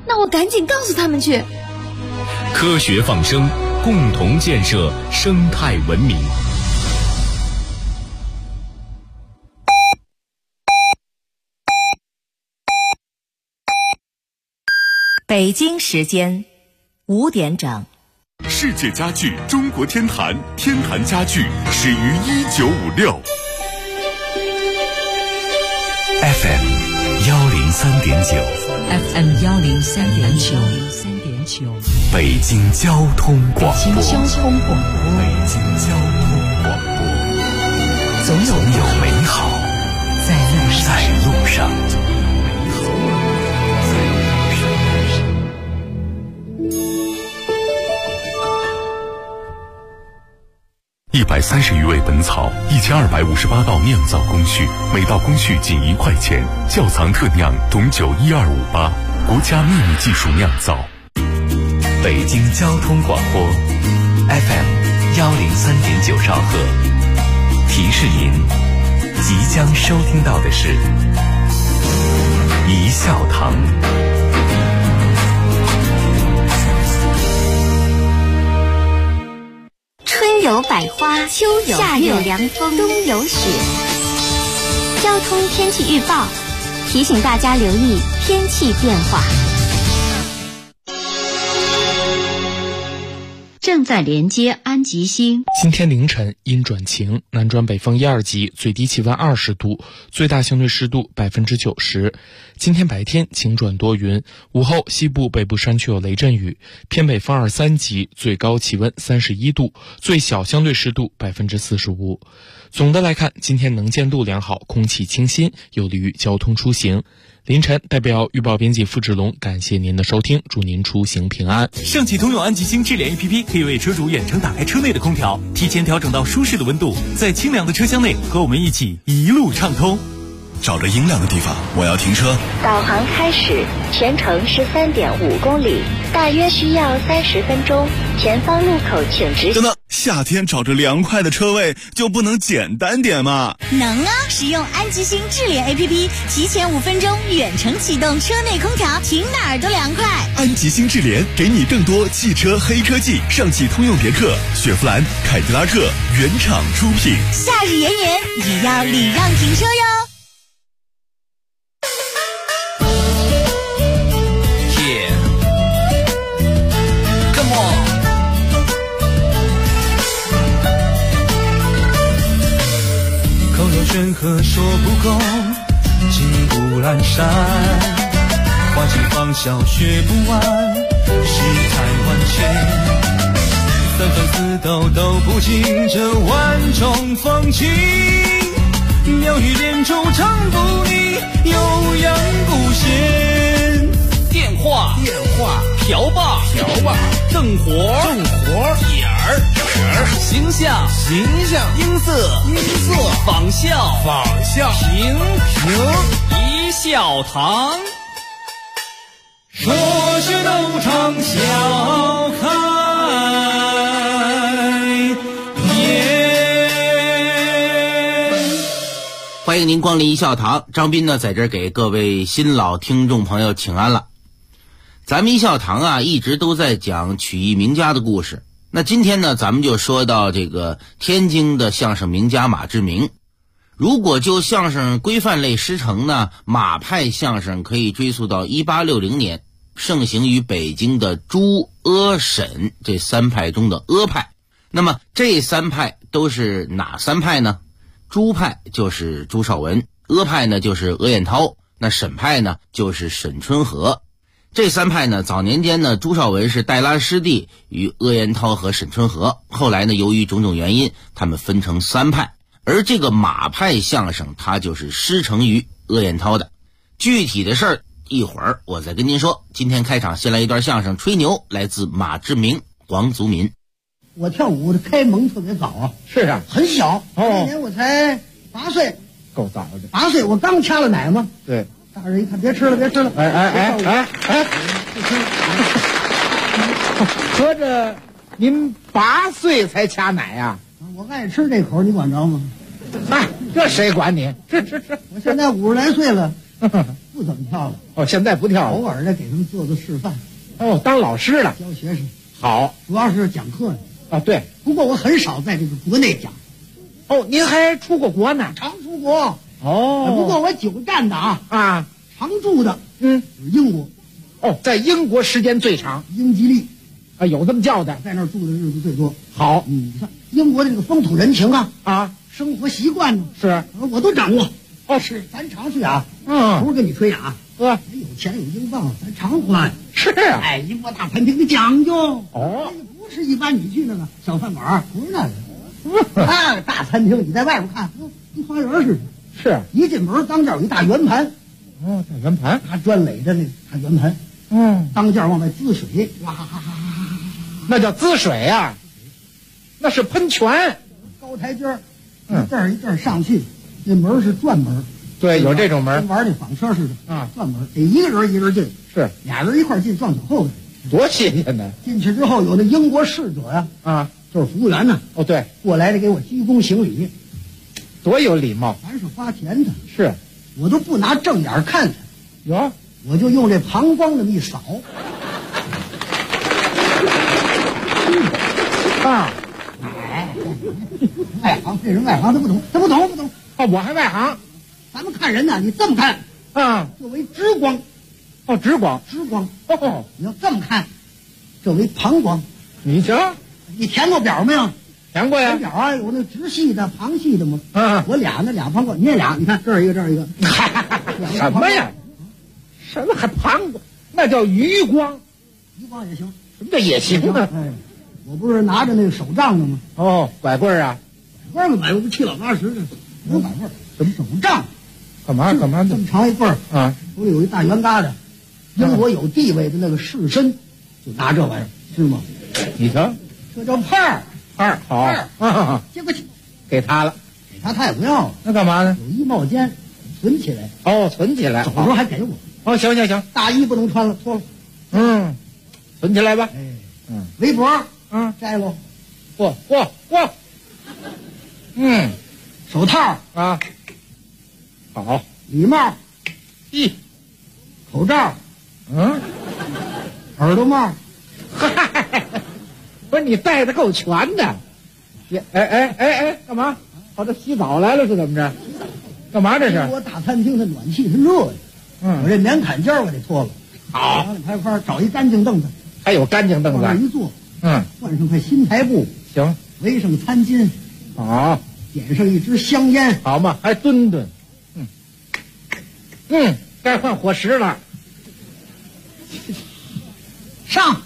那我赶紧告诉他们去。 科学放生，共同建设生态文明。 北京时间5点整。 世界家具中国天坛，天坛家具始于1956。 FM 103.9 FM 103.9 北京交通广播。 北京交通广播，总有美好在路上。 130余味本草，1258道酿造工序，每道工序仅1块钱。窖藏特酿董酒12588，国家秘密技术酿造。 北京交通广播 FM 103.9兆赫，提示您即将收听到的是一笑堂。 春有百花，秋有夏有凉风，冬有雪。交通天气预报提醒大家留意天气变化。 正在连接安吉星。 今天凌晨阴转晴，南转北风1、2级，最低气温20度，最大相对湿度90%。今天白天晴转多云，午后西部北部山区有雷阵雨，偏北风2、3级，最高气温31度，最小相对湿度45%。总的来看，今天能见度良好，空气清新，有利于交通出行。凌晨代表预报编辑付志龙感谢您的收听，祝您出行平安。 上汽通用安吉星智联 APP 可以为车主远程打开车内的空调，提前调整到舒适的温度，在清凉的车厢内和我们一起一路畅通。 找着阴凉的地方，我要停车。 导航开始，全程是3.5公里，大约需要30分钟。前方路口请直。 等等，夏天找着凉快的车位就不能简单点吗？ 能啊！使用安吉星智联 APP， 提前5分钟远程启动车内空调，停哪儿都凉快。 安吉星智联给你更多汽车黑科技，上汽通用别克、雪佛兰、凯迪拉克原厂出品。 夏日炎炎也要礼让停车哟。 山河说不够，金不阑珊，花季芳笑学不完，世态万千，三番四斗都不尽这万种风情，妙语连珠唱不腻，悠扬不闲。 电话瓢把瞪活眼儿形象音色仿效平一笑堂， 说是都唱笑开颜。 欢迎您光临一笑堂，张斌呢在这儿给各位新老听众朋友请安了。咱们一笑堂啊，一直都在讲曲艺名家的故事。那今天呢，咱们就说到这个天津的相声名家马志明。如果就相声规范类师承呢，马派相声可以追溯到1860年，盛行于北京的朱、阿、沈这3派中的阿派。那么这3派都是哪3派呢？朱派就是朱绍文，阿派呢就是阿彦涛，那沈派呢就是沈春和。这3派呢，早年间呢，朱绍文是带拉师弟与阿彦涛和沈春和，后来呢，由于种种原因，他们分成3派。而这个马派相声，它就是师承于阿彦涛的。具体的事儿，一会儿我再跟您说。今天开场先来一段相声吹牛，来自马志明、黄祖民。 我跳舞的开蒙特别早啊， 是啊， 很小，那年我才8岁， 够早的。 8岁，我刚掐了奶嘛。 对。 大人一看，别吃了， 哎，合着您8岁才掐奶呀？ 我爱吃这口，你管着吗？ 嗨，这谁管你？是， 我现在50来岁了， 不怎么跳了。 哦，现在不跳了， 偶尔的给他们做做示范。 哦，当老师了， 教学生。 好， 主要是讲课呢。 啊，对。 不过我很少在这个国内讲。 哦，您还出过国呢？ 常出国。 哦。 不过我久站的啊， 常住的， 是英国。 哦，在英国时间最长。 英吉利。 啊，有这么叫的， 在那儿住的日子最多。 好， 你看英国的这个风土人情啊， 生活习惯呢， 是我都掌握。 哦，是， 咱常去啊，不是跟你吹啊， 有钱有英镑，咱常花。 是啊， 哎，英国大餐厅的讲究哦， 不是一般你去那个小饭馆，不是那个，大餐厅你在外边看，跟花园似的。 是， 一进门当间有一大圆盘， 哦，大圆盘， 拿砖垒着那大圆盘，当间往外滋水，哇哈哈哈。 那叫滋水啊，那是喷泉。 高台阶一阵一阵上去，那门是转门。 对，有这种门， 跟玩那纺车似的啊， 转门，得一个人一个人进， 是俩人一块进撞脚后边， 多新鲜呢！ 进去之后有那英国侍者呀，就是服务员呢。 哦，对， 过来的给我鞠躬行礼， 多有礼貌。 咱是花钱的， 是我都不拿正眼看他， 有， 我就用这膀胱那么一扫。外行，这人外行，他不懂。 哦，我还外行。 咱们看人呢，你这么看这为直光。 哦，直光。 哦，你要这么看，这为膀胱。 你瞧， 你填过表没有？ 填过呀。 填表啊，有那直系的、旁系的吗？我俩膀胱，你也俩，你看这儿一个，这儿一个。 什么呀？什么还膀胱？那叫余光。 余光也行。 什么叫也行啊？ 哎，我不是拿着那个手杖的吗？ 哦，拐棍啊。 拐棍买，我不七老八十的，有拐棍，什么手杖？ 干嘛这么长一棍儿啊？ 手里有一大圆疙瘩。英国有地位的那个士绅就拿这玩意儿，是吗？ 你瞧， 这叫派儿， 好， 接过去， 给他了， 给他也不要了。 那干嘛呢？ 有衣帽间，存起来。 哦，存起来， 走的时候还给我。 哦，行， 大衣不能穿了，脱了。 存起来吧。 围脖，摘喽。 嚯， 手套啊，好， 礼帽，口罩，耳朵帽， 不是你带的够全的。哎，干嘛？跑这洗澡来了是怎么着？干嘛这是？ 我大餐厅的暖气是热的，我这棉坎肩我得脱了。 好， 拍块找一干净凳子， 还有干净凳子， 往那一坐，换上块新台布， 行， 围上餐巾， 好， 点上一支香烟， 好嘛，还蹲，该换伙食了， 上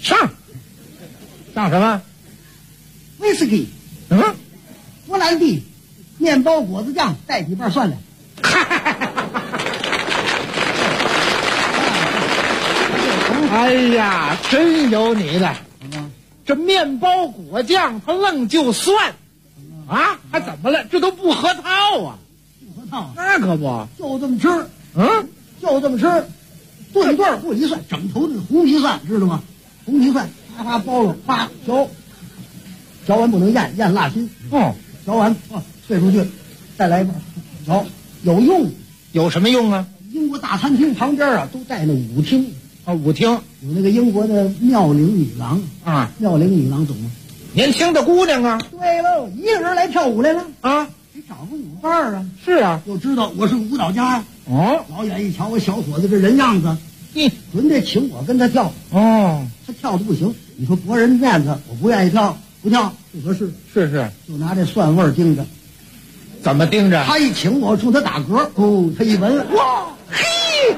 什么？ 威士忌，勃兰地，面包果子酱，带几瓣蒜粮。 哎呀，真有你的！这面包果酱它愣就蒜啊？还怎么了？这都不合套啊！ 不合套？ 那可不， 就这么吃，就这么吃，顿顿不离蒜，整头的红皮蒜，知道吗？红皮蒜，啪包了，啪嚼完不能咽辣心。嚼完退出去，再来一半，嚼有用， 有什么用啊？ 英国大餐厅旁边都带那舞厅。 舞厅有那个英国的妙龄女郎啊， 妙龄女郎懂吗？ 年轻的姑娘啊。 对喽，一个人来跳舞来了啊， 得找个舞伴啊。 是啊， 又知道我是舞蹈家呀。老远一瞧我小伙子这人样子，准得请我跟他跳。他跳的不行，你说驳人面子，我不愿意跳，不跳不合适。 是， 就拿这蒜味盯着。 怎么盯着？ 他一请我冲他打嗝，他一闻，哇，嘿！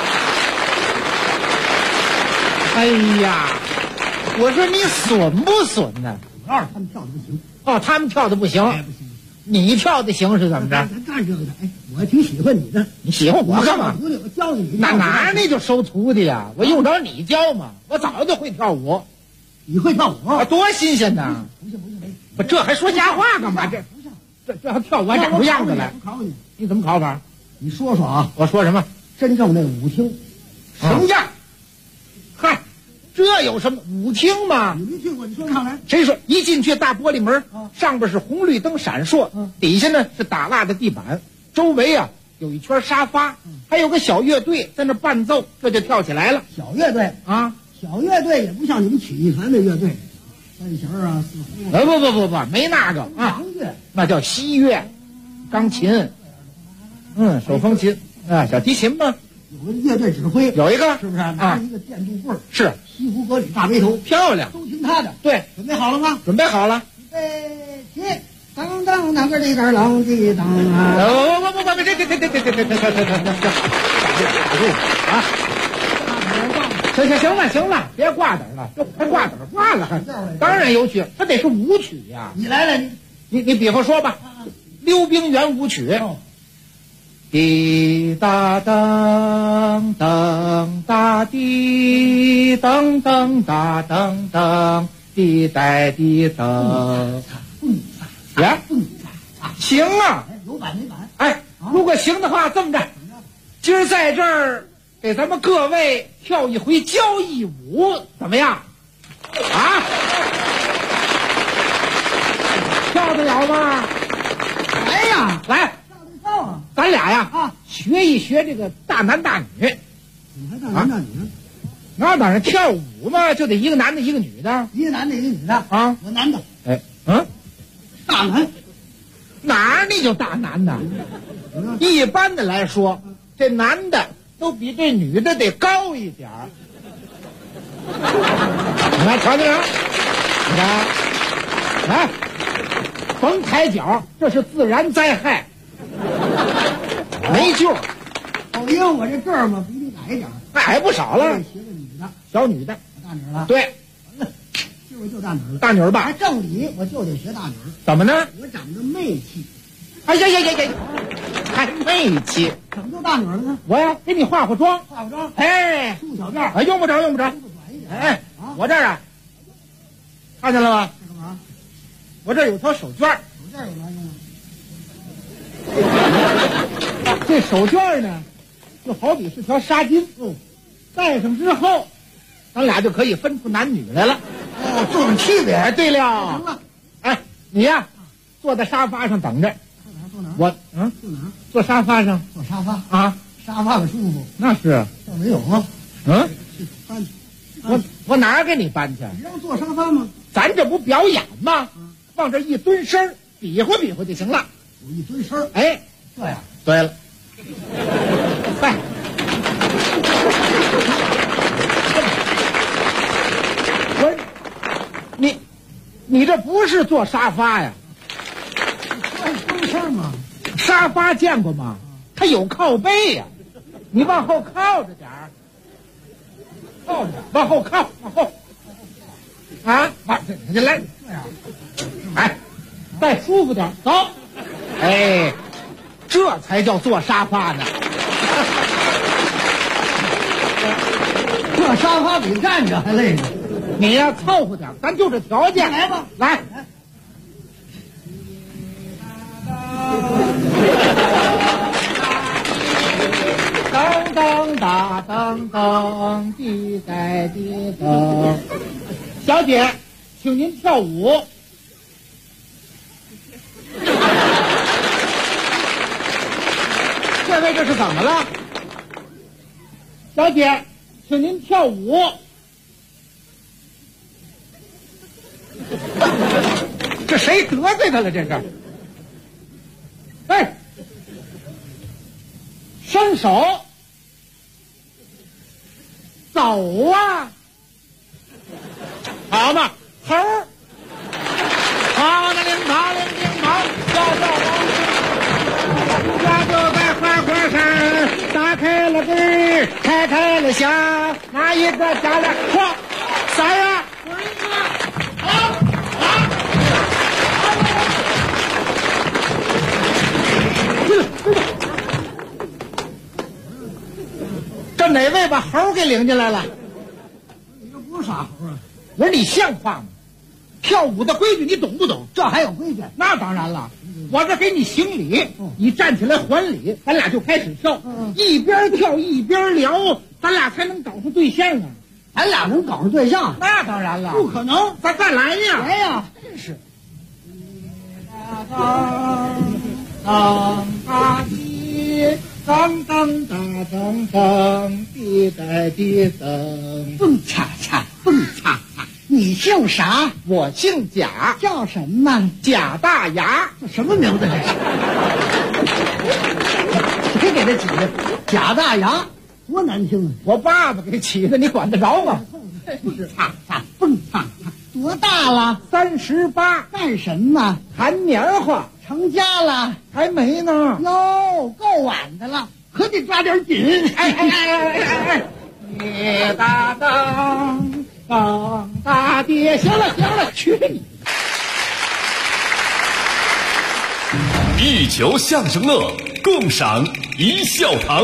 哎呀，我说你损不损呢？ 主要是他们跳的不行。 他们跳的不行。 不行。 你跳的行是怎么着？ 他干这个的，我挺喜欢你的。 你喜欢我干嘛？ 徒弟，我教你。 哪那就收徒弟呀？我用着你教吗？我早就会跳舞。 你会跳舞？ 多新鲜呐！ 不行， 不，这还说瞎话干嘛？这还跳舞还长出样子来？ 我考你， 你怎么考法？ 你说说啊！ 我说什么？ 真正那舞厅什么样？ 嗨，这有什么舞厅吗？ 你没去过，你说上来。 谁说一进去大玻璃门，上边是红绿灯闪烁，底下呢是打蜡的地板，周围啊有一圈沙发，还有个小乐队在那伴奏，这就跳起来了。 小乐队啊， 小乐队也不像你们曲艺团的乐队，三弦啊、四胡啊。 不，没那个啊，那叫西乐，钢琴，手风琴啊，小提琴嘛。 有个乐队指挥， 有一个是不是？拿着一个电镀棍， 是西湖革履大背头， 漂亮， 都听他的。 对， 准备好了吗？ 准备好了。 预备起！当当当个里个啷滴当啊！ 不，这行了，别挂点了，这还挂点挂了，当然有曲，它得是舞曲呀。 你来了， 你比划说吧，溜冰圆舞曲。滴答当当哒滴当当哒当当滴带滴当呀，行啊， 有板没板？ 哎，如果行的话，这么着，今儿在这儿给咱们各位跳一回交谊舞，怎么样？啊，跳得了吗？ 来呀， 来。咱俩呀，学一学这个大男大女。 怎么还大男大女呢？ 那当然，跳舞嘛，就得一个男的，一个女的。 一个男的，一个女的啊。 我男的。 哎， 大男。 哪儿你就大男的？一般的来说，这男的都比这女的得高一点儿。你看，瞧见没有？你看，来，甭抬脚，这是自然灾害。没救， 因为我这个儿嘛比你矮一点， 矮不少了。 学个女的， 小女的， 大女了。 对， 今儿就大女了， 大女儿吧。 还正理，我就得学大女儿。 怎么呢？ 我长着媚气。 哎呀，还媚气？ 怎么就大女儿了呢？ 我呀，给你化妆。 化个妆？ 哎， 梳小辫儿。用不着。哎，我这儿啊，看见了吗？ 干嘛？ 我这儿有条手绢。 手绢有嘛用啊？ 这手绢呢，就好比是条纱巾，戴上之后，咱俩就可以分出男女来了。 这种区别。 哎，对了， 行了， 哎，你呀，坐在沙发上等着。 坐哪儿？ 我坐哪儿？ 坐沙发上。 坐沙发啊， 沙发可舒服。 那是。 这没有吗？搬。 我哪儿给你搬去？ 你让坐沙发吗？ 咱这不表演吗？往这一蹲身，比划比划就行了。 有一蹲身， 哎， 这样。 对了，拜。你这不是坐沙发呀？ 蹲身吗？ 沙发见过吗？它有靠背呀，你往后靠着点儿，靠着，往后靠，往后。啊，你来， 这样， 哎，再舒服点，走。哎，这才叫坐沙发呢。 坐沙发比站着还累呢。 你呀，凑合点，咱就这条件。 来吧， 来。当当哒当当，滴带滴当。小姐，请您跳舞。这位这是怎么了？小姐，请您跳舞。这谁得罪他了？这是。哎，伸手，走啊！好嘛，猴儿，跑的领跑，领领跑，我就在花果山打开了根，开开了响，拿一个家来，嚯，啥呀？这哪位把猴给领进来了？ 你这不是傻猴啊！ 我说你像话吗？跳舞的规矩你懂不懂？ 这还有规矩？ 那当然了，我这给你行礼，你站起来还礼，咱俩就开始跳，一边跳一边聊，咱俩才能搞上对象啊！ 咱俩能搞上对象？ 那当然了， 不可能！ 咱再来呀！ 来呀！ 真是。 当当滴。 当当当当当，滴答滴当， 蹦恰恰，蹦恰恰。你姓啥？ 我姓贾， 叫什么？ 贾大牙。 这什么名字这是？谁给他起的？贾大牙，多难听啊！ 我爸爸给起的，你管得着吗？ 是恰恰，蹦恰恰。多大了 ？38。 干什么？ 弹棉花。 成家了？ 还没呢。 哟，够晚的了，可得抓点紧。 哎！爹大当当大爹，行了，去你！ 一球相声乐，共赏一笑堂。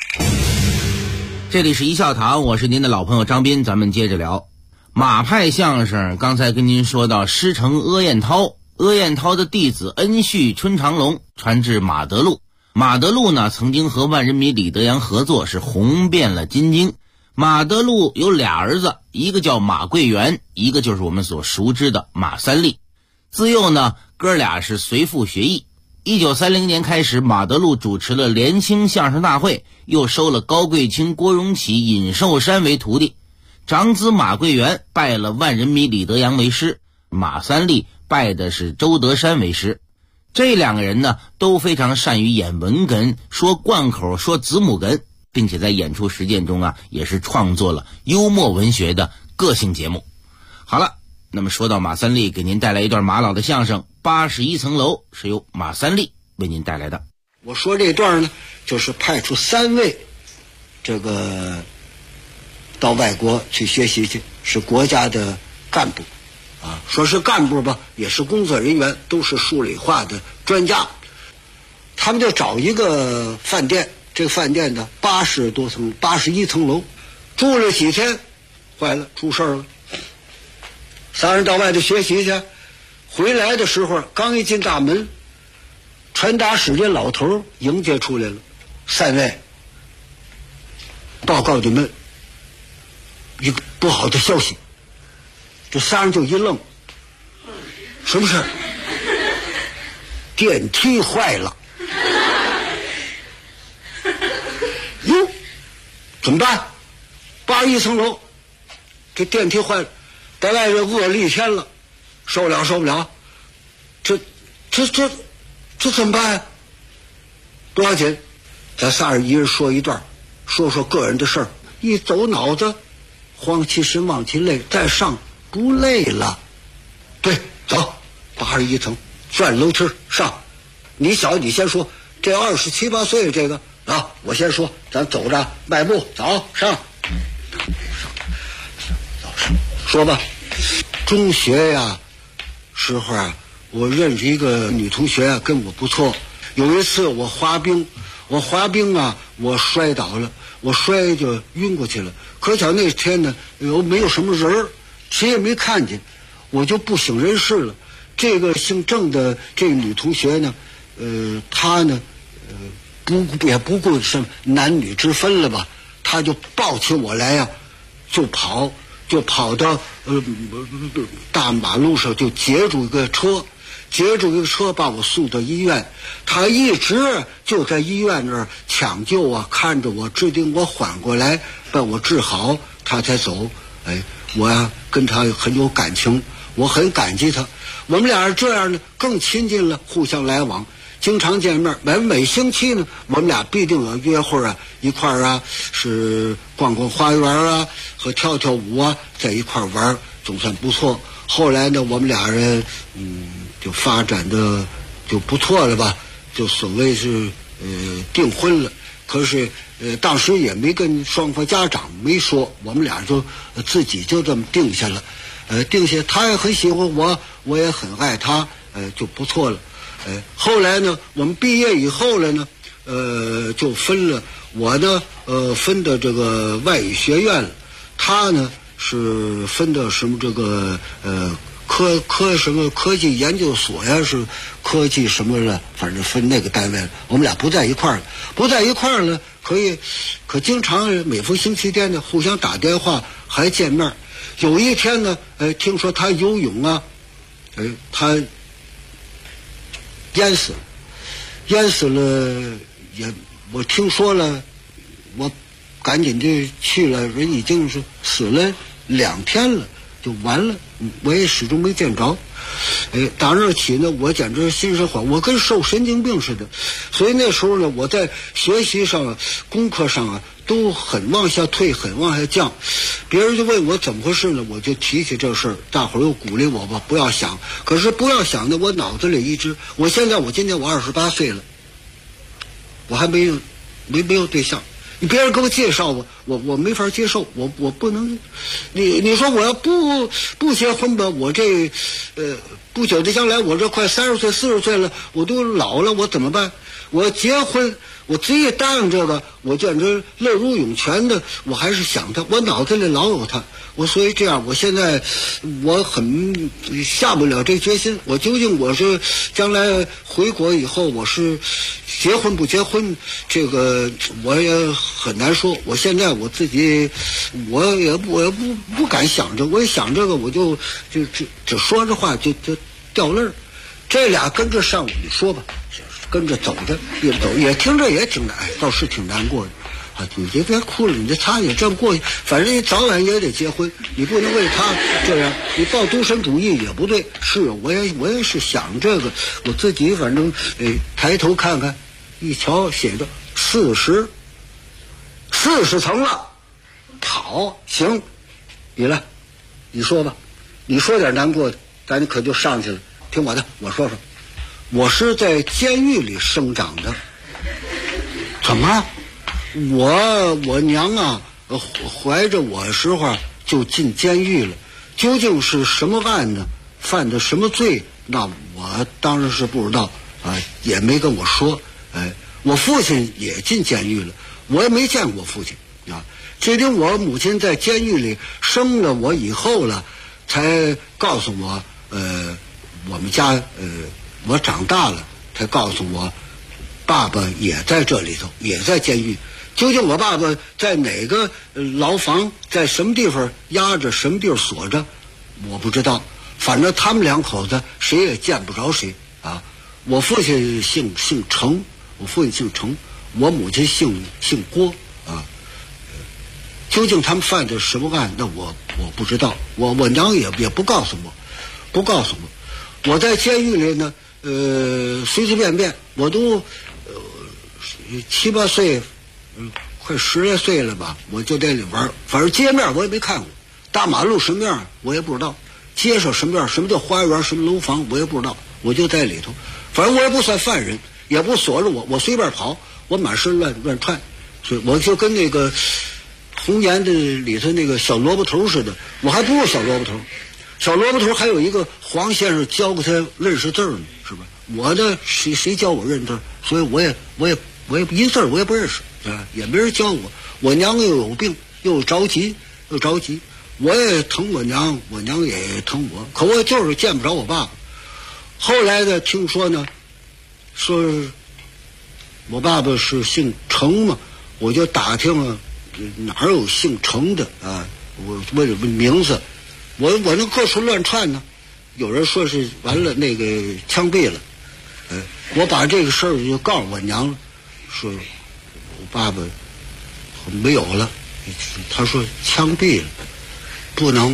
这里是一笑堂，我是您的老朋友张斌，咱们接着聊马派相声。刚才跟您说到师承阿彦涛，阿彦涛的弟子恩绪春长龙传至马德禄。马德禄呢，曾经和万人迷李德阳合作，是红遍了京津。马德禄有俩儿子，一个叫马桂元，一个就是我们所熟知的马三立。自幼呢，哥俩是随父学艺。1930年开始，马德禄主持了联清相声大会，又收了高贵卿、郭荣启、尹寿山为徒弟。长子马桂元拜了万人迷李德阳为师，马三立拜的是周德山为师。这两个人呢，都非常善于演文哏，说贯口，说子母哏，并且在演出实践中也是创作了幽默文学的个性节目。好了，那么说到马三立，给您带来一段马老的相声81层楼，是由马三立为您带来的。 我说这段呢，就是派出3位这个到外国去学习去，是国家的干部啊，说是干部吧，也是工作人员，都是数理化的专家。他们就找一个饭店，这个饭店的81层楼，住了几天，坏了，出事了。3人到外头学习去，回来的时候刚一进大门，传达室这老头迎接出来了：3位，报告你们一个不好的消息。这3人就一愣，什么事？电梯坏了。哟，怎么办？81层楼，这电梯坏了，在外头饿了1天了，受不了，这怎么办呀？多少钱？咱3人一人说一段，说个人的事儿。一走脑子，慌其神，忘其累，再上不累了。对，走，81层，转楼梯上。你小，你先说。这27、8岁这个啊，我先说，咱走着迈步走上。说吧。中学呀时候啊，我认识一个女同学啊，跟我不错。有一次我滑冰啊，我摔倒了，我摔就晕过去了。可巧那天呢，没有什么人，谁也没看见，我就不省人事了。这个姓郑的这个女同学呢，她呢，也不顾什么男女之分了吧，她就抱起我来呀，就跑到大马路上，就截住一个车，把我送到医院。他一直就在医院那儿抢救啊，看着我，指定我缓过来，把我治好，他才走。我呀跟他很有感情，我很感激他。我们俩这样呢更亲近了，互相来往，经常见面。每星期呢，我们俩必定有约会啊，一块儿啊是逛花园啊，和跳舞啊，在一块玩，总算不错。后来呢，我们俩人就发展的就不错了吧，就所谓是订婚了。可是当时也没跟双方家长没说，我们俩就自己就这么定下了。定下，他也很喜欢我，我也很爱他，就不错了。后来呢，我们毕业以后了呢，就分了。我呢，分到这个外语学院了，他呢是分到什么这个什么科技研究所呀，是科技什么了，反正分那个单位了。我们俩不在一块儿了，可经常每逢星期天呢，互相打电话，还见面。有一天呢，听说他游泳啊，他淹死了，也我听说了，我赶紧就去了，人已经是死了2天了，就完了。我也始终没见着。打那起呢，我简直心神恍，我跟受神经病似的。所以那时候呢，我在学习上啊、功课上啊，都很往下退，很往下降。别人就问我怎么回事呢，我就提起这事儿，大伙儿又鼓励我吧，不要想。可是不要想呢，我脑子里一直，我今天我28岁了，我还没有对象。你别人给我介绍我没法接受，我不能。你说我要不结婚吧，我这不久的将来我这快30岁40岁了，我都老了，我怎么办？我结婚，我执意答应这个，我简直乐如涌泉的，我还是想他，我脑子里老有他。所以这样，我现在我很下不了这决心。我究竟我是将来回国以后，我是结婚不结婚，这个我也很难说。我现在我自己，我也不敢想着，我一想这个，我就只说这话就掉泪儿。这俩跟着上午，你说吧，跟着走着也走，也听着也挺难，倒是挺难过的。你就别哭了，你这他也这么过去，反正你早晚也得结婚，你不能为他这样，你抱独身主义也不对。是，我也是想这个，我自己反正抬头看看，一瞧写着40层了，好，行，你来，你说吧，你说点难过的，咱可就上去了。听我的，我说说，我是在监狱里生长的，怎么了？我娘啊，怀着我的时候就进监狱了。究竟是什么案呢？犯的什么罪？那我当然是不知道啊，也没跟我说。我父亲也进监狱了，我也没见过父亲啊。最近我母亲在监狱里生了我以后了，才告诉我，我们家我长大了，才告诉我，爸爸也在这里头，也在监狱。究竟我爸爸在哪个牢房，在什么地方压着，什么地方锁着，我不知道。反正他们2口子谁也见不着谁啊。我父亲姓程，我母亲姓郭啊。究竟他们犯的什么案，那我不知道。我娘也不告诉我，我在监狱里呢，随随便便，我都7、8岁。快10来岁了吧，我就在里玩。反正街面我也没看过，大马路什么样我也不知道，街上什么样，什么叫花园，什么楼房我也不知道，我就在里头。反正我也不算犯人，也不锁着我随便跑，我满身乱窜。所以我就跟那个红岩的里头那个小萝卜头似的，我还不如小萝卜头。小萝卜头还有一个黄先生教给他认识字呢，是吧？我呢谁教我认字？所以我也一字我也不认识啊，也没人教我。我娘又有病，又着急，我也疼我娘，我娘也疼我，可我就是见不着我爸爸。后来呢，听说呢，说我爸爸是姓程嘛，我就打听了哪有姓程的啊？我问名字，我那各处乱窜呢。有人说是完了那个枪毙了，我把这个事儿就告诉我娘了。说我爸爸没有了，他说枪毙了，不能，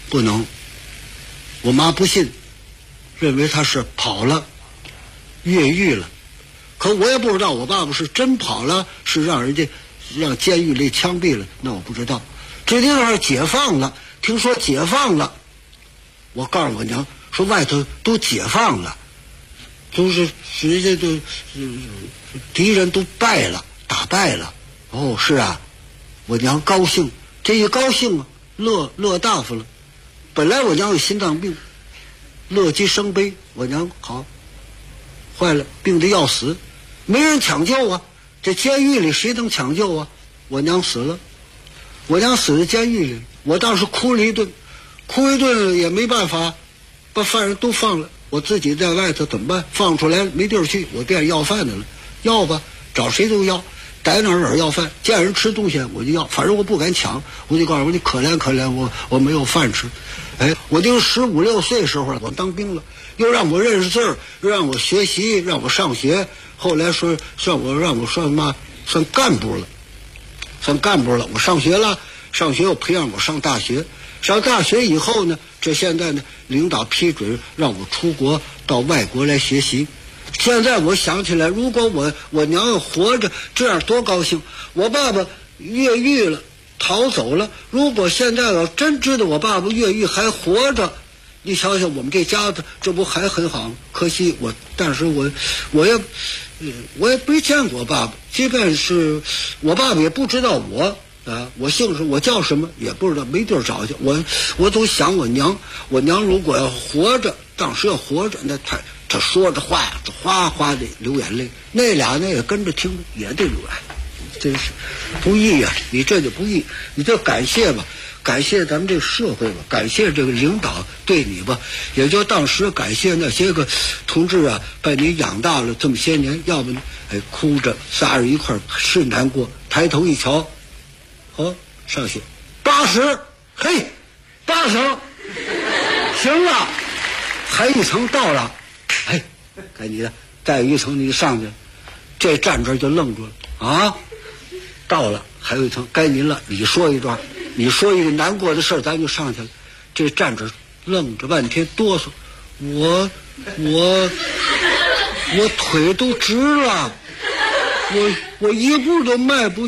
我妈不信，认为他是跑了，越狱了。可我也不知道我爸爸是真跑了，是让监狱里枪毙了，那我不知道。这地方解放了，听说解放了，我告诉我娘说外头都解放了，都是直接就敌人都打败了。哦，是啊，我娘高兴，这一高兴啊，乐大发了。本来我娘有心脏病，乐极生悲，我娘好坏了，病得要死，没人抢救啊。这监狱里谁能抢救啊？我娘死了，我娘死在监狱里，我当时哭了一顿也没办法，把犯人都放了。我自己在外头怎么办？放出来没地儿去，我变要饭的了。要吧，找谁都要，逮哪儿要饭，见人吃东西我就要，反正我不敢抢，我就告诉我你可怜我没有饭吃。我就15、16岁的时候我当兵了，又让我认识字儿，又让我学习，让我上学。后来说让我说什么算干部了。我上学了，又培养我上大学。上大学以后呢，这现在呢，领导批准让我出国到外国来学习。现在我想起来，如果我娘要活着，这样多高兴！我爸爸越狱了，逃走了。如果现在要真知道我爸爸越狱还活着，你想想我们这家子，这不还很好？可惜但是我也没见过爸爸，即便是我爸爸也不知道我姓什么，我叫什么也不知道，没地儿找去。我都想我娘如果要活着，当时要活着，那他说着话呀，这哗哗的流眼泪，那俩也跟着听着也得流眼泪，真是不易呀！你这就不易，你就感谢吧，感谢咱们这个社会吧，感谢这个领导对你吧，也就当时感谢那些个同志啊，把你养大了这么些年，要不哭着仨人一块是难过，抬头一瞧，上去80，嘿，80，行了，还一层到了。该你的，再有一层你上去，这站这就愣住了啊！到了，还有一层，该您了，你说一段，你说一个难过的事儿，咱就上去了。这站着愣着半天，哆嗦，我腿都直了，我一步都迈不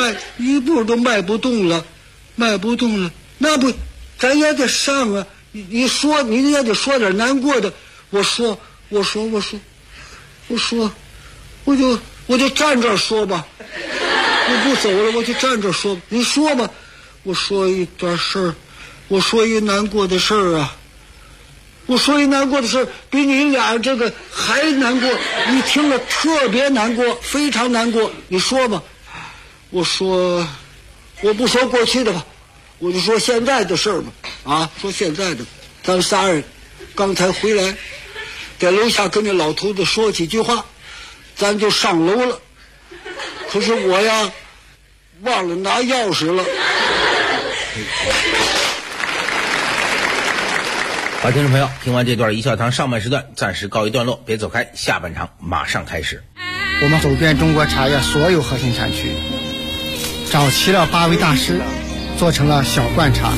动了，那不，咱也得上啊！你说你也得说点难过的，我就站这儿说吧，我不走了，我就站这儿说吧。你说吧，我说一段事儿，我说一难过的事儿啊，比你俩这个还难过，你听了特别难过，非常难过。你说吧，我不说过去的吧，我就说现在的事儿吧。说现在的，咱仨人刚才回来。在楼下跟那老头子说几句话，咱就上楼了。可是我呀，忘了拿钥匙了。 好，听众朋友，听完这段一笑堂上半时段暂时告一段落，别走开，下半场马上开始。 我们走遍中国茶叶所有核心产区，找齐了8位大师，做成了小罐茶。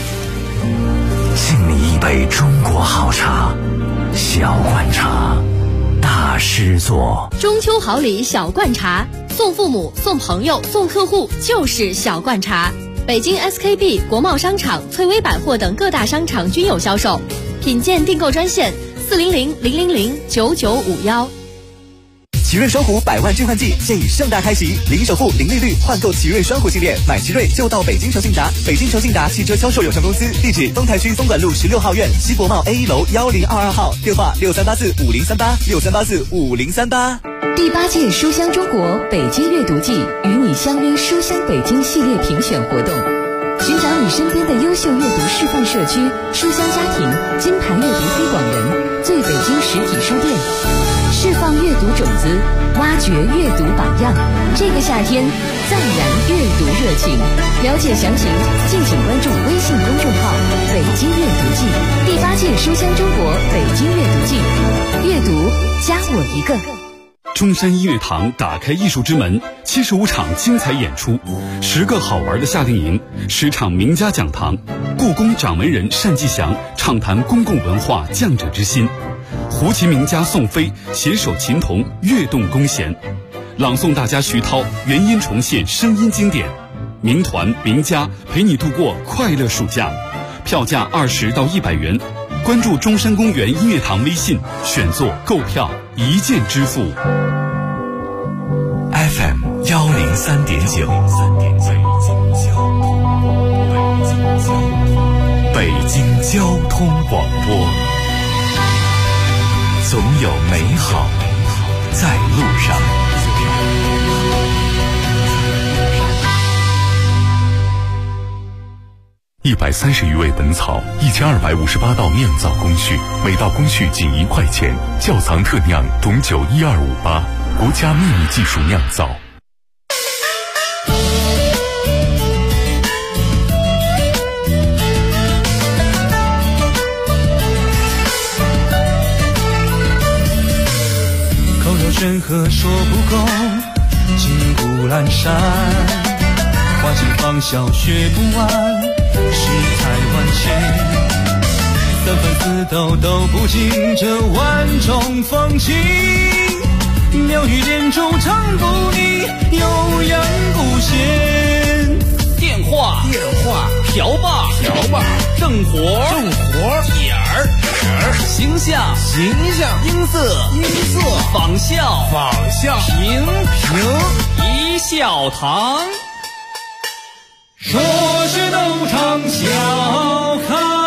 敬你一杯中国好茶。小罐茶，大师做。 中秋好礼小罐茶，送父母、送朋友、送客户就是小罐茶。北京 SKP、国贸商场、翠微百货等各大商场均有销售。品鉴订购专线400-000-9951。 奇瑞双虎100万置换季现已盛大开启，零首付、零利率换购奇瑞双虎系列，买奇瑞就到北京诚信达。北京诚信达汽车销售有限公司，地址丰台区东莞路16号院西国贸 A1 楼1022号，电话63845038，63845038。 第8届书香中国北京阅读季与你相约书香北京系列评选活动，寻找你身边的优秀阅读示范社区、书香家庭、金牌阅读推广人、最北京实体书店。释放阅读种子，挖掘阅读榜样。这个夏天，再燃阅读热情。了解详情，敬请关注微信公众号“北京阅读季”。第8届书香中国北京阅读季，阅读加我一个。 中山音乐堂打开艺术之门，75场精彩演出，10个好玩的夏令营，10场名家讲堂，故宫掌门人单霁翔畅谈公共文化匠者之心。胡琴名家宋飞携手琴童跃动弓弦，朗诵大家徐涛原音重现声音经典，名团名家陪你度过快乐暑假，票价20到100元。关注中山公园音乐堂微信，选座购票一键支付。 FM 103.9，北京交通广播。总有美好在路上。 130余味本草，1258道酿造工序，每道工序仅1块钱。窖藏特酿董酒12588，国家秘密技术酿造。 口若悬河说不够， 金谷阑珊，花季芳香学不完，世态万千。三番四斗都不尽这万种风情，妙语连珠唱不腻，悠扬不闲。 电话瓢把正活点儿形象音色仿效平一笑堂，说是斗场笑开。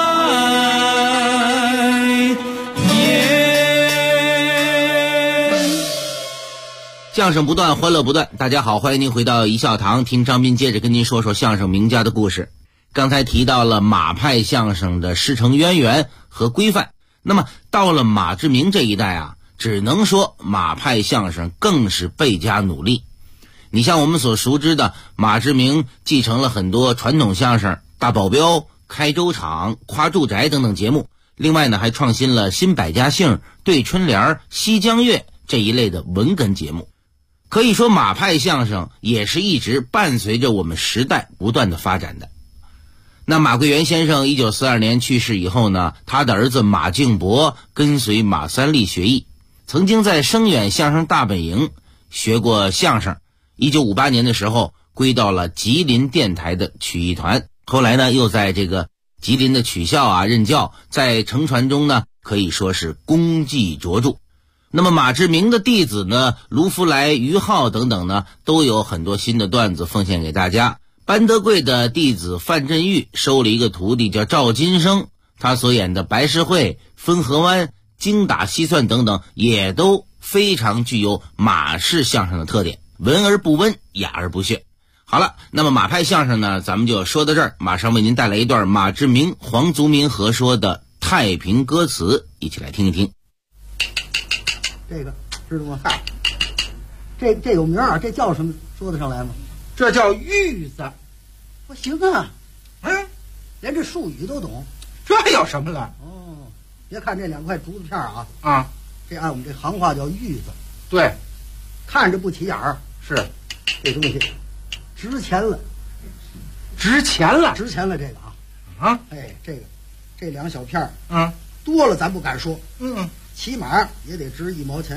相声不断，欢乐不断。大家好，欢迎您回到一笑堂，听张斌接着跟您说说相声名家的故事。刚才提到了马派相声的师承渊源和规范，那么到了马志明这一代啊，只能说马派相声更是倍加努力。你像我们所熟知的，马志明继承了很多传统相声、大保镖、开粥厂、夸住宅等等节目，另外呢还创新了新百家姓、对春联、西江月这一类的文哏节目。可以说马派相声也是一直伴随着我们时代不断的发展的。那马桂元先生1942年去世以后呢，他的儿子马敬伯跟随马三立学艺，曾经在声远相声大本营学过相声。1958年的时候归到了吉林电台的曲艺团，后来呢又在这个吉林的曲校任教，在承传中呢可以说是功绩卓著。那么马志明的弟子呢，卢福来、于浩等等呢，都有很多新的段子奉献给大家。班德贵的弟子范振钰收了一个徒弟叫赵金生，他所演的白事会、分河湾、精打细算等等，也都非常具有马式相声的特点，文而不温，雅而不炫。好了，那么马派相声呢，咱们就说到这儿，马上为您带来一段马志明、黄族民合说的太平歌词，一起来听一听。 这个知道吗？嗨，这有名啊，这叫什么？说得上来吗？ 这叫玉子。 不行啊，连这术语都懂， 这有什么了？ 哦，别看这2块竹子片啊，这按我们这行话叫玉子。 对， 看着不起眼儿， 是这东西值钱了， 值钱了这个啊！哎，这2小片多了咱不敢说，起码也得值1毛钱，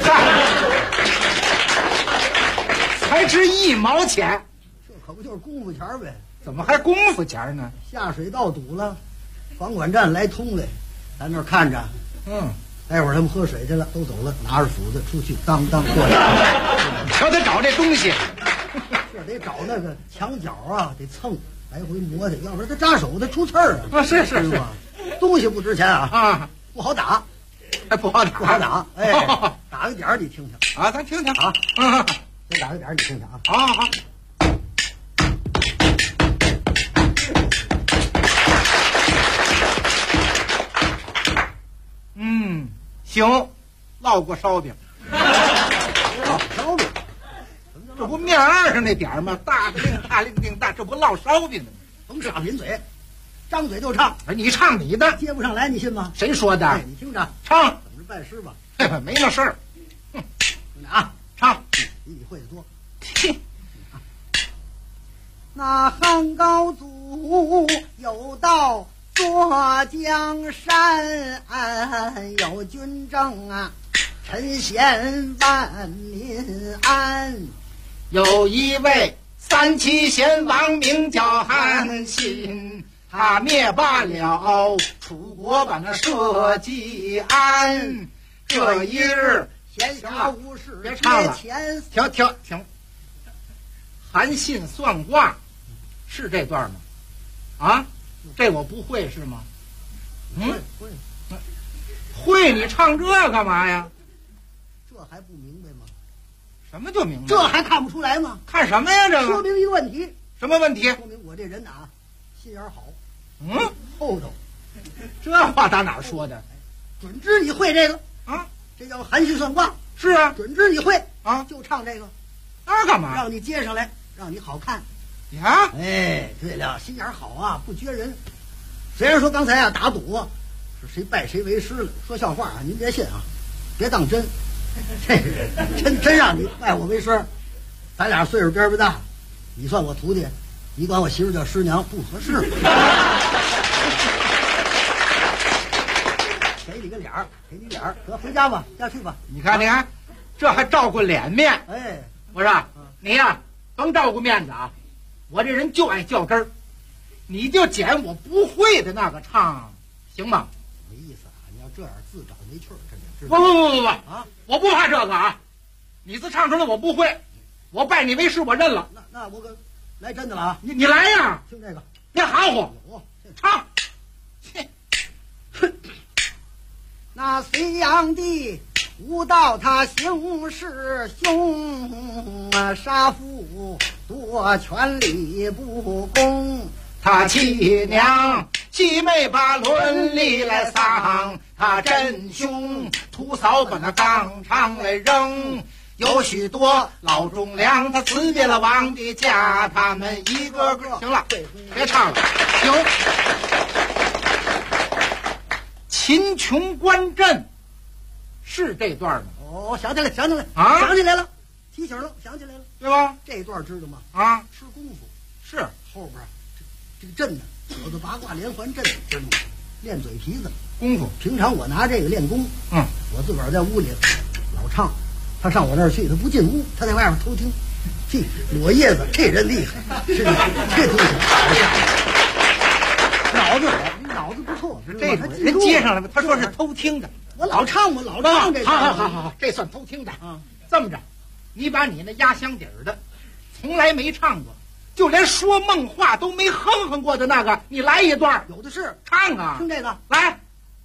才值1毛钱， 这可不就是功夫钱呗？ 怎么还功夫钱呢？ 下水道堵了，房管站来通来，咱那儿看着，待会儿他们喝水去了，都走了，拿着斧子出去，当过来， 瞧他找这东西， 这得找那个墙角啊，得蹭，来回磨去，要不然他扎手，他出刺儿啊！ 是吧？东西不值钱啊，不好打。 不好打， 哎，打个点儿你听听啊，咱听听啊， 再打个点儿你听听啊， 好，行，烙过烧饼， 烧饼， 这不面二上那点儿吗？大令大令定大，这不烙烧饼呢？ 甭傻贫嘴，张嘴就唱， 你唱你的， 接不上来，你信吗？ 谁说的？ 你听着， 唱， 等着拜师吧。 没那事儿。 听着啊， 唱， 比你会的多。那汉高祖有道坐江山，有军政臣贤万民安。 有一位3旗贤王名叫韩信，他灭罢了楚国，把那社稷安。这一日闲暇无事， 别唱了，停。韩信算卦，是这段吗？这我不会是吗？会，你唱这干嘛呀？ 这还不明白吗？ 什么就明白？ 这还看不出来吗？ 看什么呀？这个说明一个问题。 什么问题？ 说明我这人心眼好，厚道。 这话打哪儿说的？ 准知你会这个啊？这叫韩信算卦。 是啊， 准知你会啊，就唱这个。 那干嘛？ 让你接上来，让你好看呀！ 哎，对了，心眼好啊，不撅人。虽然说刚才打赌是谁拜谁为师了，说笑话您别信啊，别当真。这真让你拜我为师， 咱俩岁数边不大，你算我徒弟，你管我媳妇叫师娘不合适。给你个脸儿，给你脸儿，得回家吧，下去吧。 你看，你看，这还照顾脸面。 哎， 我说你呀，甭照顾面子啊，我这人就爱较真儿，你就捡我不会的那个唱，行吗？ 没意思啊，你要这样自找没趣儿，这点不啊！我不怕这个啊，你自唱出来我不会，我拜你为师，我认了。 那我可来真的了啊！ 你来呀！ 听这个， 别含糊，唱。 那隋炀帝无道他行事凶，杀父夺权力不公， 他妻娘妻妹把伦理来丧，他真凶屠嫂把那纲常来扔。有许多老忠良，他辞别了王的家，他们一个个行了，别唱了，行。秦琼观阵是这段吗？ 哦，想起来啊， 想起来了，提醒了，想起来了， 对吧？ 这段知道吗？ 啊， 吃功夫是后边这个阵呢，有个八卦连环阵，知道吗？练嘴皮子功夫。 平常我拿这个练功，我自个儿在屋里老唱，他上我那儿去，他不进屋，他在外面偷听，裸叶子，这人厉害，是这东西脑子好，你脑子不错， 这个人接上来了，他说是偷听的。 我老唱这。 好，这算偷听的啊。这么着，你把你那压箱底儿的，从来没唱过，就连说梦话都没哼哼过的那个，你来一段。 有的是， 唱啊！ 听这个， 来。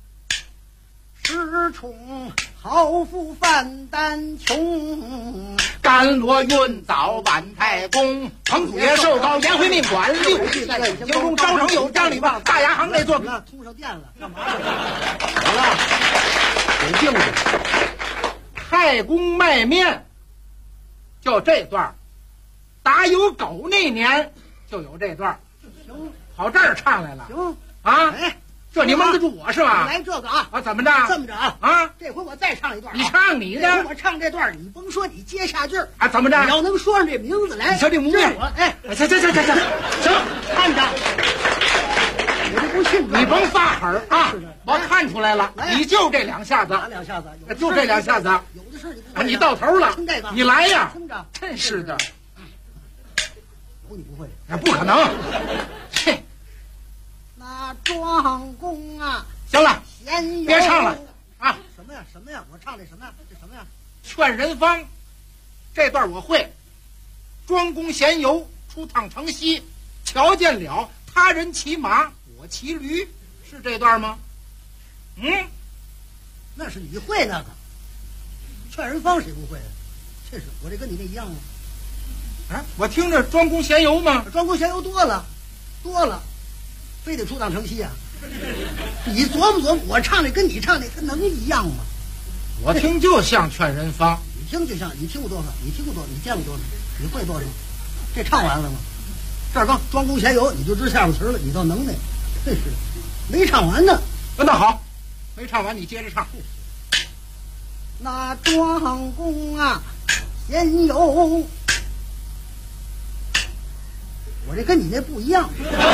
石冲豪富范丹琼， 甘罗运早晚太公，彭祖爷寿高颜回命馆，六帝在行中招成有张礼棒，大牙行那座通上电了，干嘛？好了，有镜子。 太公卖面，就这段，打有狗那年就有这段， 行， 跑这儿唱来了， 行啊， 哎。 这你蒙得住我是吧？ 来这个啊！ 怎么着？ 这么着啊！ 啊， 这回我再唱一段。 你唱你的， 我唱这段，你甭说，你接下句儿啊！怎么着？ 你要能说上这名字来， 你瞧这模样， 我哎， 行，行， 看着，我就不信你甭发狠啊！我看出来了，你就这两下子， 哪两下子？ 就这两下子， 有的是你不会。 你到头了， 听这个， 你来呀！ 听着， 真是的， 有你不会？ 不可能！切， 那庄公啊！ 行了，别唱了啊！ 什么呀？我唱这什么呀？这什么呀？ 劝人方，这段我会。庄公闲游，出趟城西，瞧见了他人骑马，我骑驴，是这段吗？ 那是你会那个。劝人方谁不会？这是我这跟你那一样吗？ 啊，我听着庄公闲游嘛， 庄公闲游多了，非得出趟城西啊！你琢磨琢磨，我唱的跟你唱的，它能一样吗？ 我听就像劝人方， 你听就像，你听过多少？你听过多少？你见过多少？你会多少？这唱完了吗？这儿刚庄公闲游，你就知下边词了，你倒能耐，真是没唱完呢。 那好，没唱完你接着唱。 那庄公啊，闲游，我这跟你那不一样。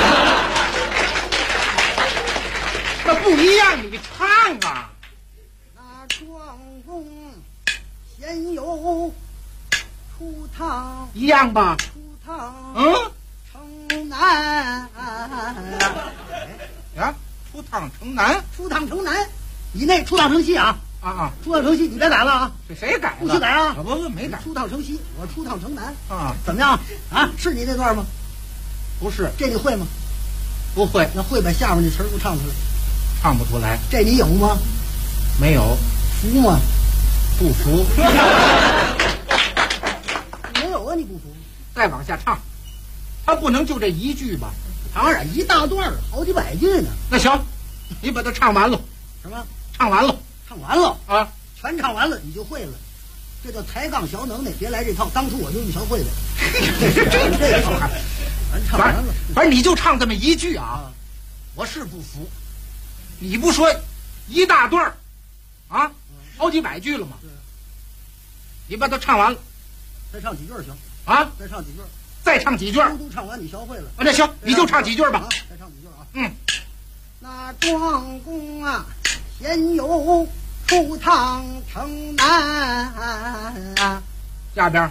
那不一样，你唱啊！ 那庄公闲游出趟一样吧？ 出趟城南出趟城南， 出趟城南，你那出趟城西啊！出趟城西，你别改了啊！ 这谁改了？ 不许改啊！ 不，没改。 出趟城西，我出趟城南啊！ 怎么样啊？是你那段吗？ 不是， 这你会吗？ 不会。 那会把下面那词儿给我唱出来。 唱不出来， 这你有吗？ 没有。 服吗？ 不服。 没有啊，你不服？ 再往下唱，他不能就这一句吧？ 当然，一大段好几百句呢。 那行，你把它唱完了。 什么？ 唱完了？ 唱完了啊！ 全唱完了，你就会了。这叫抬杠小能耐，别来这套。当初我就全会的。这套全唱完了。 反正你就唱这么一句啊，我是不服。你不说一大段好几百句了吗？你把它唱完了， 再唱几句行。 啊， 再唱几句。 再唱几句。 都唱完你学会了。 那行，你就唱几句吧。 再唱几句啊。 嗯。 那庄公啊，先有出堂城南， 下边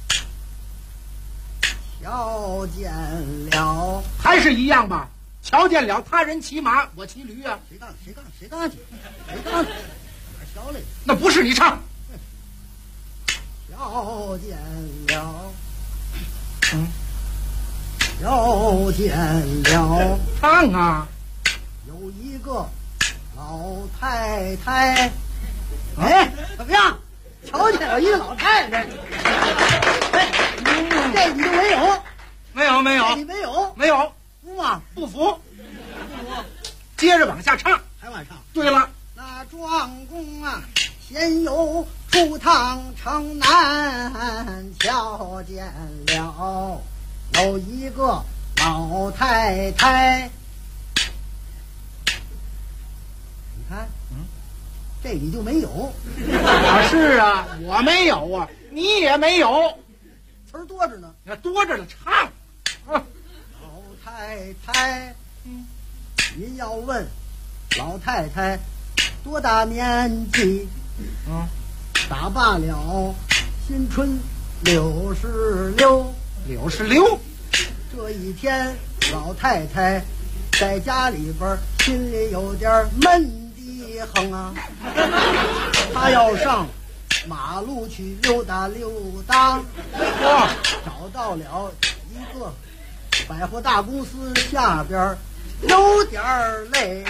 瞧见了， 还是一样吧。瞧见了他人骑马，我骑驴啊。 谁干去？哪瞧嘞？ 那不是你唱。 瞧见了，瞧见了， 唱啊！ 有一个老太太，哎，怎么样？瞧见了一个老太太，这你就没有？ 没有， 你没有？ 没有， 服吗？ 不服。接着往下唱， 还往下唱。 对了， 那庄公啊，先有出堂城南，瞧见了有一个老太太。你看，这你就没有。 是啊，我没有啊，你也没有， 词儿多着呢。 那多着呢，唱。 老太太，您要问老太太多大年纪？打罢了新春66。这一天，老太太在家里边心里有点闷的很啊，她要上马路去溜达溜达，找到了一个百货大公司下边有点累，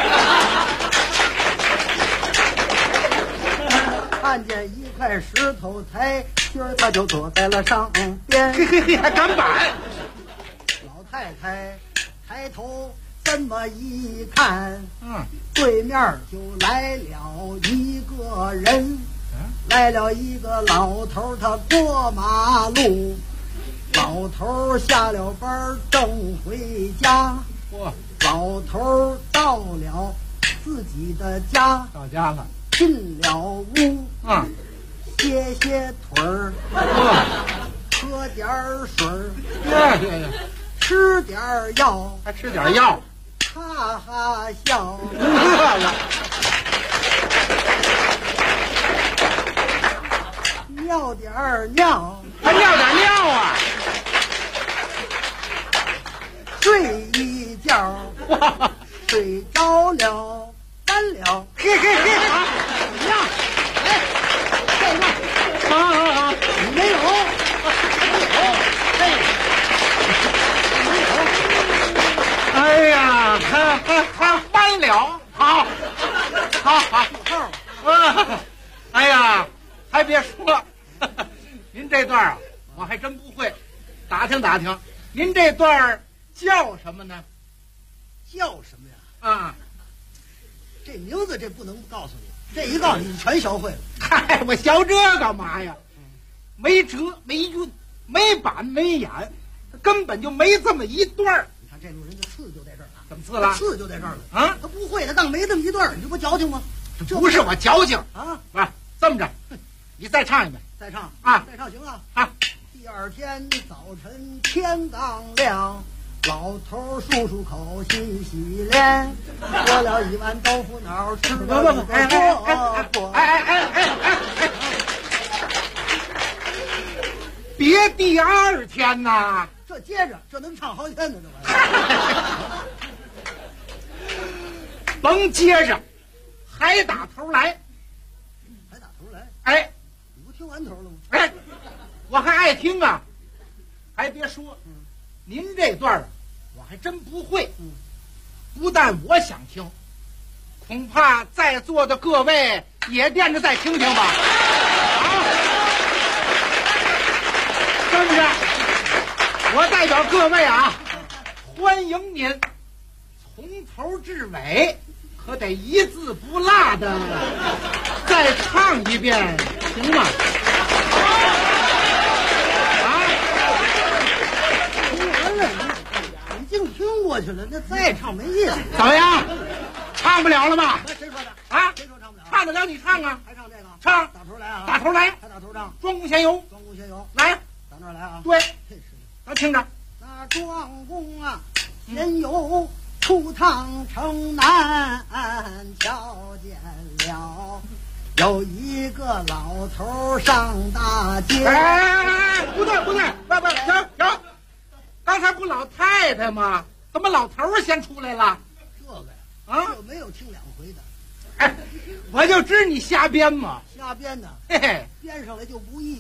看见一块石头台阶儿，他就坐在了上边。 嘿，还敢摆！ 老太太抬头这么一看，对面就来了一个人，来了一个老头，他过马路。老头下了班正回家，老头到了自己的家， 到家了， 进了屋，歇歇腿儿，喝点水儿，吃点药， 还吃点药， 哈哈笑， 饿了， 尿点尿， 还尿点尿啊！ 睡一觉，睡着了，完了， 嘿， 怎么样？哎，这个，好，你没有， 哎呀，还完了，好，哎呀，还别说，您这段啊，我还真不会，打听打听，您这段叫什么呢？ 叫什么呀？ 啊， 这名字这不能告诉你，这一告诉你全学会了。 嗨，我学这干嘛呀？没辙没韵，没板没眼，根本就没这么一段。 你看这路人的刺就在这儿了。 怎么刺了？ 刺就在这儿了啊！ 他不会，他当没这么一段，你这不矫情吗？ 这不是我矫情啊！ 这么着，你再唱一遍。 再唱啊！ 再唱行啊！ 啊！ 第二天早晨天刚亮，老头漱漱口，洗洗脸，喝了一碗豆腐脑，吃了一个饽饽。 别第二天呐！ 这接着这能唱好几天呢，这玩意儿。 甭接着，还打头来。 还打头来？ 哎， 你不听完头了吗？ 哎，我还爱听啊！还别说，您这段我还真不会。不但我想听，恐怕在座的各位也惦着再听听吧。是不是？我代表各位啊，欢迎您从头至尾，可得一字不落的再唱一遍，行吗？ 听完了，你净听过去了，那再唱没意思。 怎么样？唱不了了吧？ 谁说的？ 啊？ 谁说唱不了？ 唱得了你唱啊！ 还唱这个？ 唱！ 打头来啊！ 打头来！ 还打头唱！ 庄公先游！ 庄公先游！ 来！ 打到那儿来啊。 对，咱听着。 那庄公啊，先有出趟城南，瞧见了有一个老头上大街。 哎，不对，停！刚才不老太太吗？怎么老头先出来了？ 这个呀， 啊， 就没有听两回的。 哎，我就知你瞎编嘛。 瞎编的， 嘿嘿， 编上来就不易。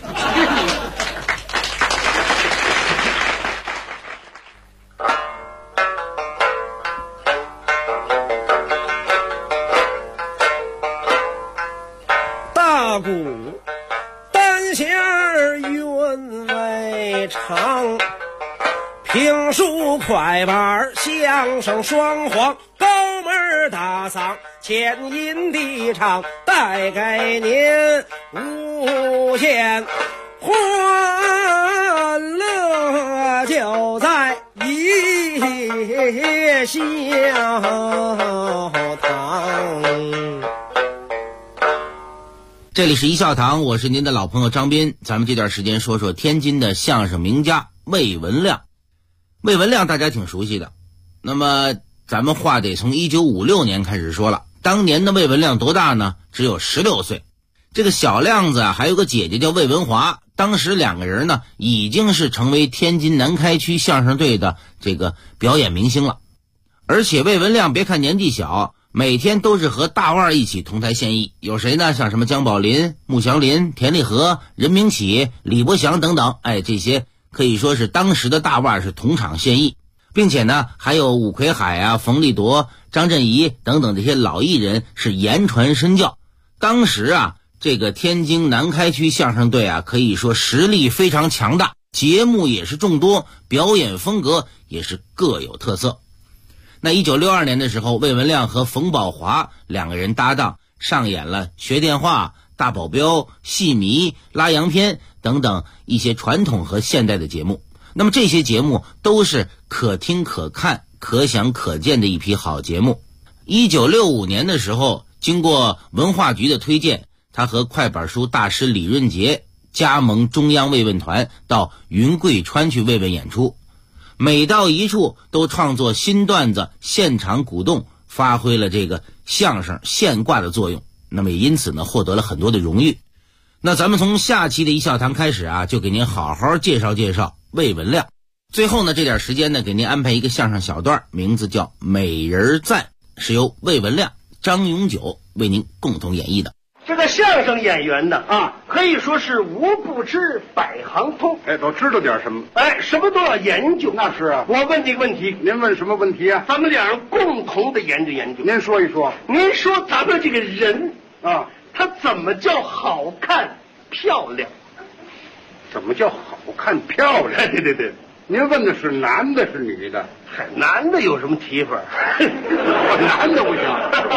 大鼓单弦韵味长，评书快板相声双簧，高门大嗓前音地唱，带给您无限欢乐，就在一笑堂。 这里是一笑堂，我是您的老朋友张斌。咱们这段时间说说天津的相声名家魏文亮。魏文亮大家挺熟悉的，那么咱们话得从1956年开始说了。当年的魏文亮多大呢？只有16岁。这个小亮子啊，还有个姐姐叫魏文华，当时两个人呢已经是成为天津南开区相声队的这个表演明星了。而且魏文亮别看年纪小，每天都是和大腕一起同台献艺，有谁呢？像什么姜宝林、穆祥林、田立和、任明启、李伯祥等等，这些可以说是当时的大腕是同场献艺，并且呢还有武魁海啊、冯立铎、张振仪等等这些老艺人是言传身教。当时啊，这个天津南开区相声队啊，可以说实力非常强大，节目也是众多，表演风格也是各有特色。那1962年的时候，魏文亮和冯宝华两个人搭档，上演了学电话、大保镖、戏迷、拉洋片等等一些传统和现代的节目。那么这些节目都是可听可看、可想可见的一批好节目。1965年的时候，经过文化局的推荐，他和快板书大师李润杰加盟中央慰问团，到云贵川去慰问演出。每到一处都创作新段子，现场鼓动，发挥了这个相声现挂的作用。那么也因此呢，获得了很多的荣誉。那咱们从下期的一笑堂开始啊，就给您好好介绍介绍魏文亮。最后呢，这点时间呢，给您安排一个相声小段，名字叫《美人赞》，是由魏文亮、张永久为您共同演绎的。 这个相声演员呢可以说是无不知百行通， 都知道点什么， 什么都要研究。 那是啊。 我问你个问题， 您问什么问题啊？ 咱们俩人共同的研究研究。 您说一说。 您说咱们这个人他怎么叫好看漂亮？ 怎么叫好看漂亮？ 对， 您问的是男的是女的？ 男的有什么提法？ 男的不行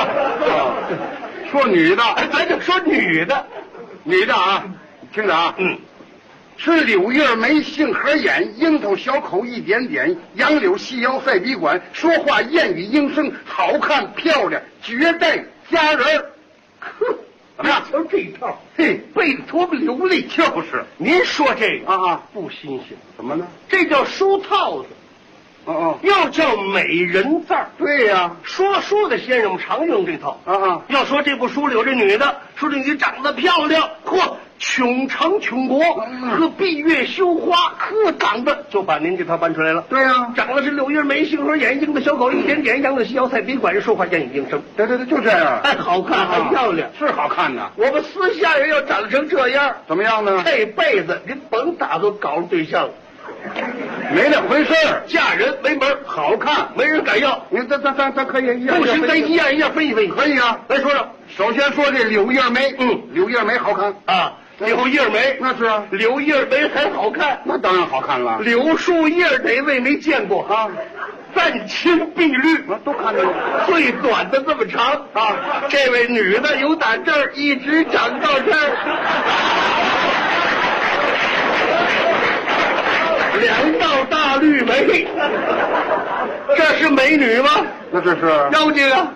说女的， 咱就说女的。 女的啊，听着啊，是柳叶眉、杏核眼、樱桃小口一点点，杨柳细腰赛笔管，说话燕语莺声，好看漂亮，绝代佳人。 瞧这一套，背得多么流利。 就是， 您说这个不新鲜。 怎么呢？ 这叫书套子。又叫美人字儿。 对呀， 说书的先生们常用这套。要说这部书里有这女的，说这女长得漂亮，穷城穷国，闭月羞花，长得就把您这套搬出来了。 对呀， 长得是柳叶眉、杏核眼、樱桃小口一点点，杨柳细腰赛笔管，说话燕语莺声。 对，就这样。 好看，很漂亮， 是好看的。 我们私下人要长成这样， 怎么样呢？ 这辈子您甭打算搞上对象了。 没那回事儿， 嫁人没门，好看没人敢要。 咱可以不行，咱一样一样分析分析。 可以啊， 来说说。 首先说这柳叶眉，柳叶眉好看啊，柳叶眉那是啊， 柳叶眉还好看， 那当然好看了。 柳树叶哪位没见过啊？湛青碧绿， 都看见了。 最短的这么长这位女的由打这儿一直长到这儿。2道大绿眉，这是美女吗？ 那这是妖精啊！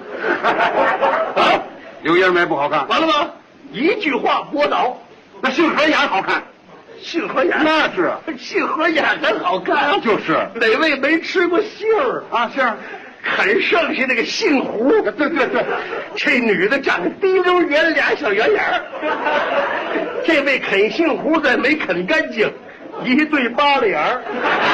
柳叶眉不好看， 完了吗？一句话驳倒。 那杏核眼好看， 杏核眼那是杏核眼很好看， 就是哪位没吃过杏儿啊？杏儿很剩下那个杏核， 对对对， 这女的长得滴溜圆，俩小圆眼儿。这位啃杏核的没啃干净，一对八脸儿，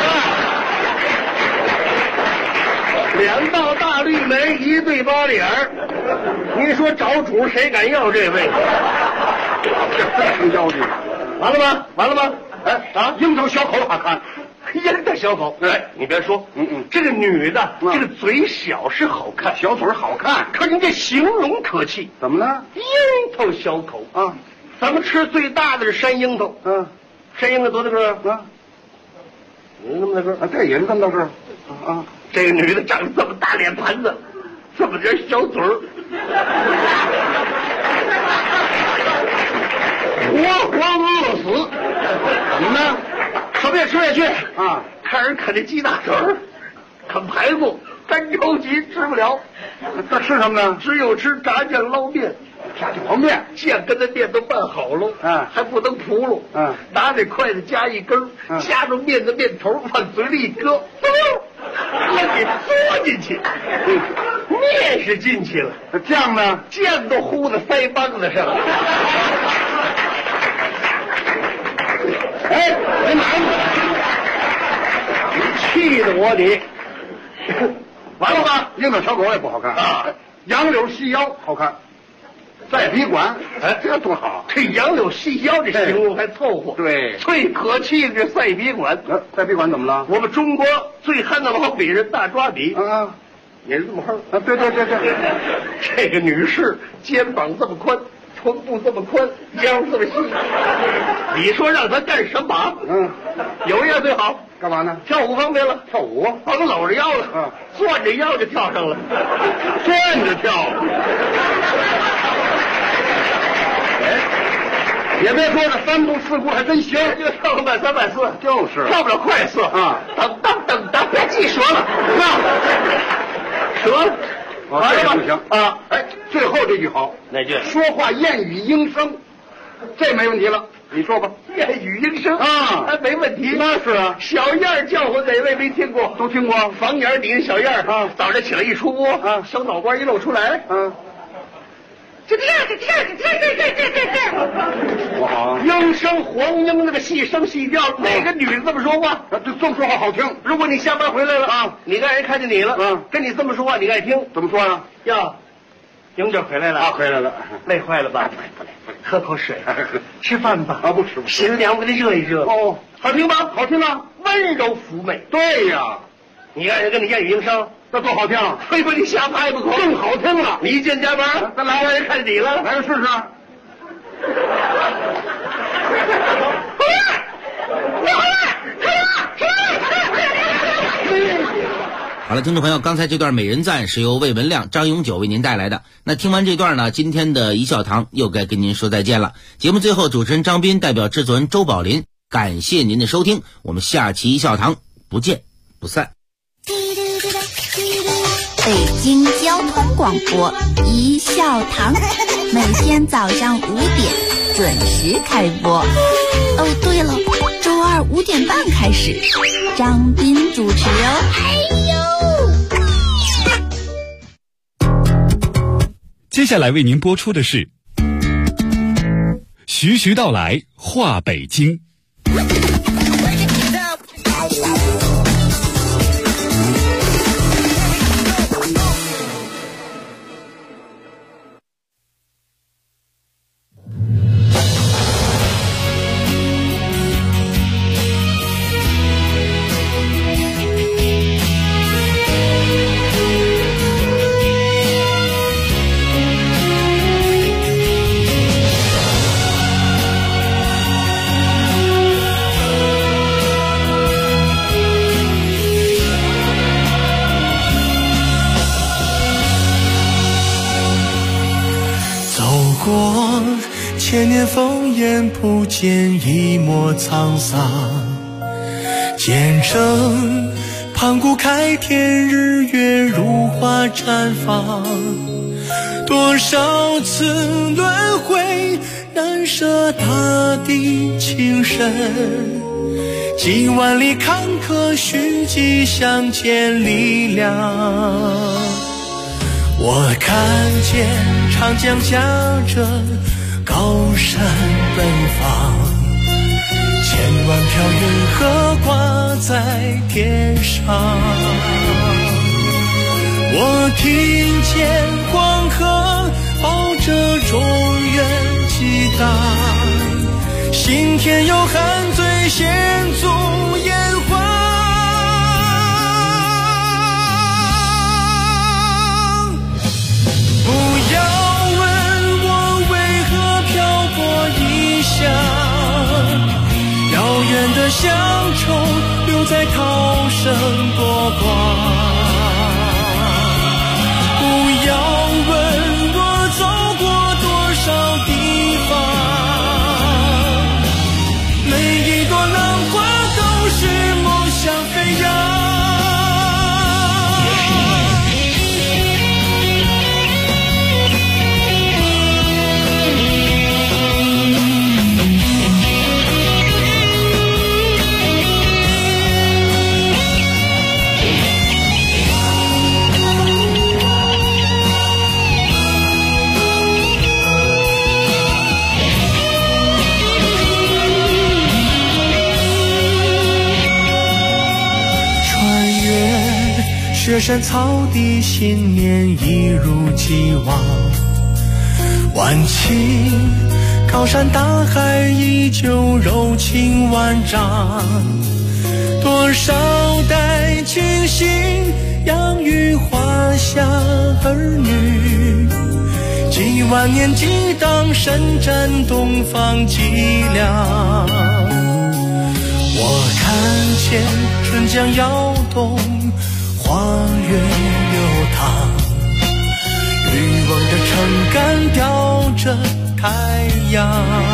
两道大绿眉，一对八脸儿。你说找主谁敢要这位？ 这成交的， 完了吗？完了吗？ 哎啊，樱桃小口好看。 樱桃小口，哎，你别说，这个女的，这个嘴小是好看， 小嘴好看， 可您这形容可气， 怎么了？ 樱桃小口啊， 咱们吃最大的是山樱桃，山樱桃多大个啊？有那么大个啊，这也是这么大个啊。 这个女的长得这么大脸盘子，这么点小嘴儿，活活饿死。 怎么呢？ 可别吃下去啊！ 看人啃这鸡大腿儿，啃排骨，干着急吃不了。 那吃什么呢？ 只有吃炸酱捞面。 炸酱面， 酱跟那面都拌好了，还不能扑噜，拿那筷子夹一根，夹住面的面头，往嘴里一搁，让你嘬进去。面是进去了， 酱呢？ 酱都糊在腮帮子上了。哎，你哪你气得我你！完了吧？ 樱桃小口也不好看啊，杨柳细腰好看。赛笔管，哎，这多好！ 这杨柳细腰这形容还凑合。 对， 最可气的是赛笔管。 赛笔管怎么了？ 我们中国最憨的老笔人大抓笔，也是这么憨啊！对对对对， 这个女士肩膀这么宽，臀部这么宽，腰这么细，你说让她干什么？有一样最好， 干嘛呢？ 跳舞方便了， 跳舞， 甭搂着腰了，攥着腰就跳上了， 攥着跳。也别说这3步4步还真行， 就跳个慢3慢4， 就是跳不了快4啊！等，别记折了，折了， 完了不行啊！哎，最后这句好， 哪句？ 说话燕语莺声，这没问题了。你说吧， 燕语莺声啊， 还没问题。 那是啊， 小燕叫唤哪位没听过？ 都听过。 房檐底下小燕啊，早上起来一出窝啊，小脑瓜一露出来，这， 多好！ 莺声黄莺那个细声细调，哪个女的这么说话？ 这么说话好听。 如果你下班回来了啊，你爱人看见你了，跟你这么说话，你爱听？ 怎么说呀？ 呀，英姐回来了啊，回来了， 累坏了吧？不累，喝口水，吃饭吧。 啊，不吃， 洗了凉，我给你热一热。 哦， 好听吧？好听啊，温柔妩媚。 对呀， 你爱人跟你燕语莺声。 那多好听！ 非把你瞎拍不可， 更好听了。 你一进加班，咱老外人看见你了， 来个试试。 好了，听众朋友，刚才这段美人赞是由魏文亮、张永久为您带来的。那听完这段呢，今天的一笑堂又该跟您说再见了。节目最后，主持人张斌代表制作人周宝林，感谢您的收听，我们下期一笑堂不见不散。 北京交通广播一笑堂，每天早上5点准时开播。哦，对了，周2 5点半开始，张斌主持哦。 接下来为您播出的是徐徐道来话北京。 千年烽烟不见一抹沧桑，见证盘古开天，日月如花绽放，多少次轮回难舍大地情深，几万里坎坷蓄积向前力量。我看见长江驾着高山奔放，千万条银河挂在天上。我听见黄河抱着中原激荡，心田有汗水献足炎黄。不要问我为何漂泊异乡，遥远的乡愁留在涛声波光。不要问我走过多少地方，每一朵浪花都是梦想飞扬。雪山草地，信念一如既往。万顷高山大海，依旧柔情万丈。多少代清醒养育华夏儿女，几万年激荡，伸展东方脊梁。我看见春江摇动，花月流淌，渔翁的撑杆吊着太阳。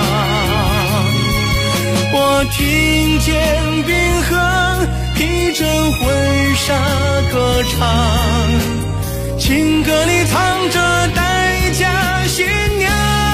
我听见冰河披着婚纱歌唱，情歌里藏着待嫁新娘。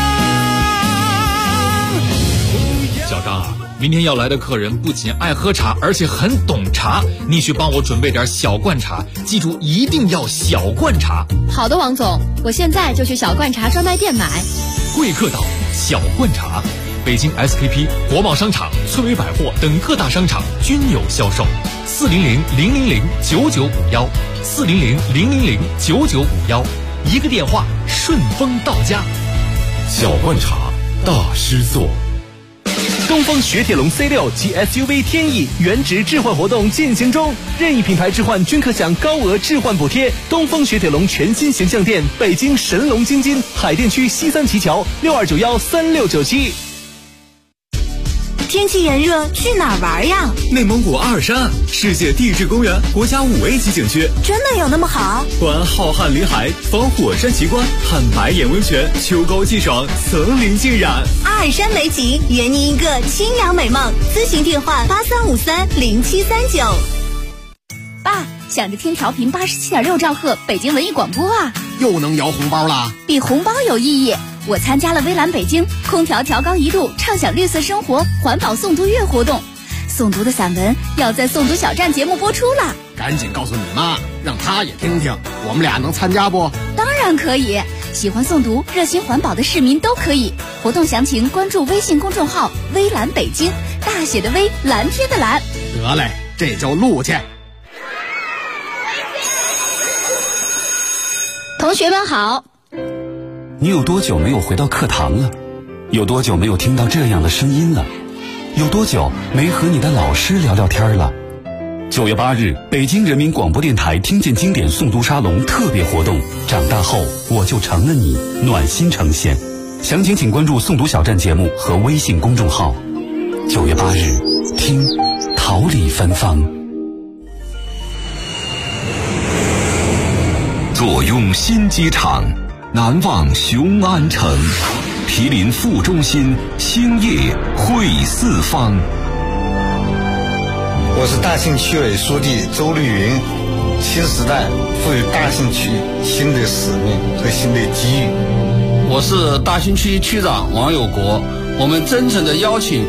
小张，明天要来的客人不仅爱喝茶，而且很懂茶，你去帮我准备点小罐茶，记住一定要小罐茶。 好的，王总，我现在就去小罐茶专卖店买。 贵客岛小罐茶，北京 SKP、国贸商场、翠微百货等各大商场均有销售。400-000-9951，400-000-9951，一个电话顺丰到家。 小罐茶大师座。 东风雪铁龙 C6 及 SUV 天翼原值置换活动进行中，任意品牌置换均可享高额置换补贴。东风雪铁龙全新形象店，北京神龙京津海淀区西三旗桥62913697。 天气炎热，去哪儿玩呀？ 内蒙古阿尔山，世界地质公园国家5A级景区， 真的有那么好？ 观浩瀚林海，访火山奇观，看白眼温泉，秋高气爽，层林尽染。 阿尔山美景，圆您一个清凉美梦。咨询电话83530739。 爸，想着听调频87.6兆赫北京文艺广播啊， 又能摇红包啦？ 比红包有意义。我参加了微蓝北京空调调高1度畅享绿色生活环保诵读月活动，诵读的散文要在诵读小站节目播出了。 赶紧告诉你妈，让她也听听，我们俩能参加不？ 当然可以，喜欢诵读热心环保的市民都可以。活动详情关注微信公众号微蓝北京，大写的微，蓝天的蓝。 得嘞，这就录去。 同学们好。 你有多久没有回到课堂了？有多久没有听到这样的声音了？有多久没和你的老师聊聊天了？9月8日，北京人民广播电台听见经典诵读沙龙特别活动，长大后我就成了你，暖心呈现。详情请关注诵读小站节目和微信公众号。9月8日，听桃李芬芳。 坐拥新机场，难忘雄安城，毗邻副中心，兴业汇四方。 我是大兴区委书记周绿云。新时代赋予大兴区新的使命和新的机遇， 我是大兴区区长王有国，我们真诚的邀请